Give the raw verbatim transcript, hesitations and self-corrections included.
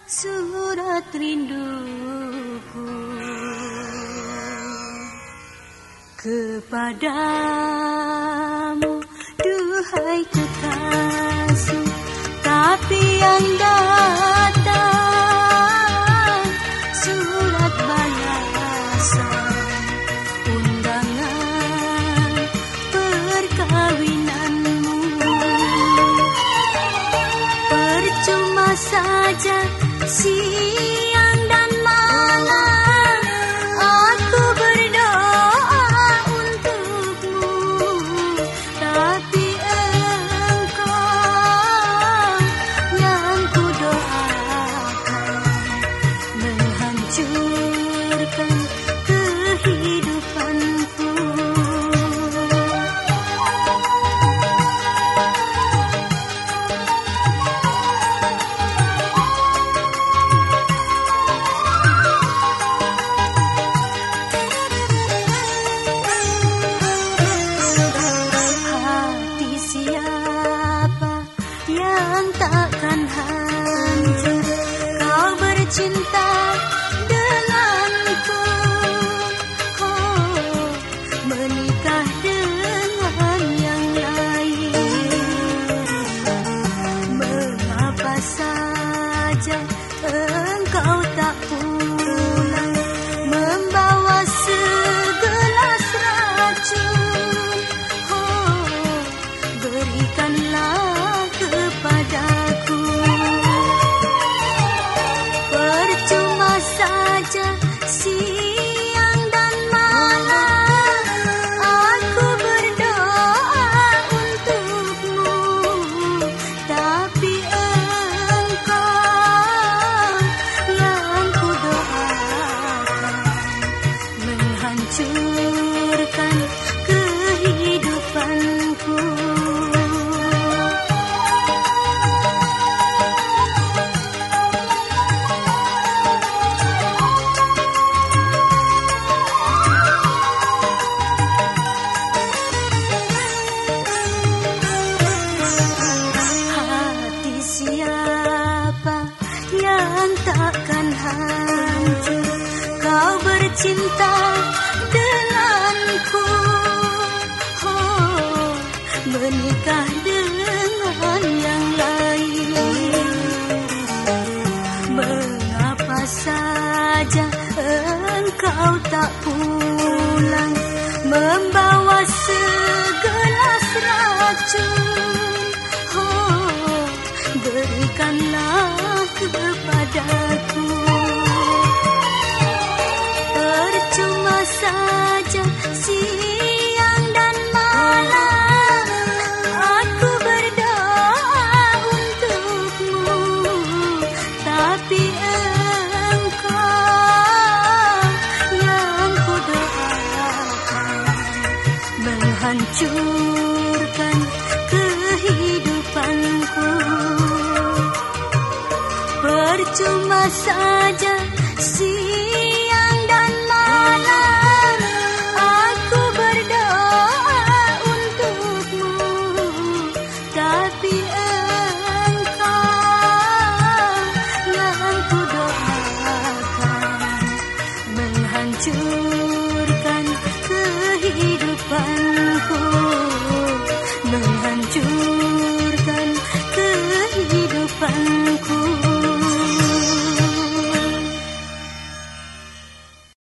surat rinduku kepadamu, duhai kekasih. Tapi yang datang surat balasan, undangan perkawinanmu. Percuma saja siang dan malam aku berdoa untukmu, tapi engkau yang kudoakan menghancurkan kehidupanku. Yang takkan hancur kau bercinta denganku, oh, menikah dengan yang lain. Mengapa saja engkau tak pulang membawa segelas racun, oh, berikanlah kepadaku. Percuma saja siang dan malam aku berdoa untukmu, tapi engkau yang kudoakan menghancurkan kehidupanku. Yang takkan hancur kau bercinta denganku, oh, menikah dengan yang lain. Mengapa saja engkau tak pulang membawa segelas racun, oh, berikanlah kepadaku. Percuma saja siang dan malam aku berdoa untukmu, tapi engkau yang kudoakan menghancurkan kehidupanku. Percuma saja siang dan malam aku berdoa untukmu, tapi engkau yang kudoakan menghancurkan kehidupanku, menghancurkan kehidupanku.